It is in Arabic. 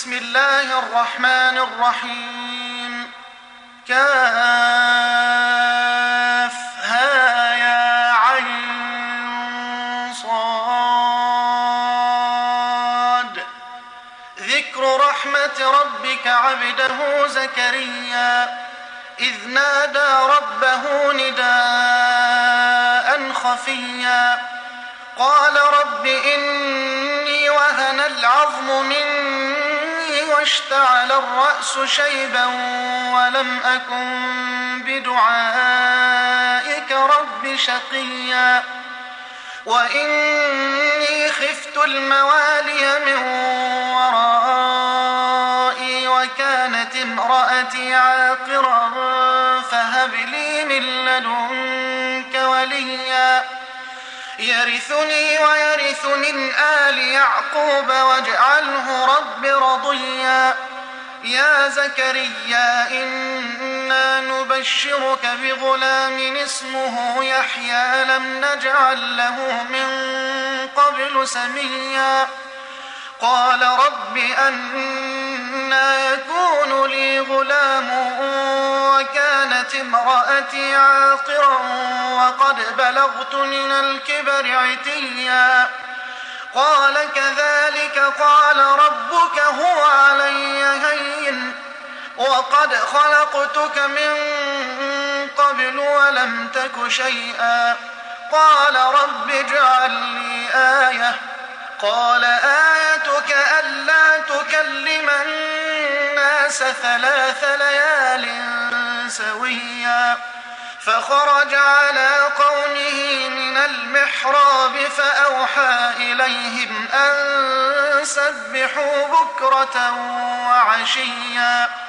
بسم الله الرحمن الرحيم. كافها يا عين صاد. ذكر رحمة ربك عبده زكريا إذ نادى ربه نداء خفيا قال رب إني وهن العظم مني واشتعل الرأس شيبا ولم أكن بدعائك رب شقيا وإني خفت الموالي من ورائي وكانت امرأتي عاقرا فهب لي من لدنك وليا يرثني ويرث من آل يعقوب واجعله رب رضيا. يا زكريا إنا نبشرك بغلام اسمه يحيى لم نجعل له من قبل سميا قال رب أنى يكون لي غلام وكانت امرأتي عاقرا وقد بلغت من الكبر عتيا قال كذلك قال ربك هو علي هين وقد خلقتك من قبل ولم تك شيئا قال رب اجعل لي آية قال آيتك ألا تكلم الناس 3 ليال سويا فخرج على قومه من المحراب فأوحى إليهم أن سبحوا بكرة وعشيا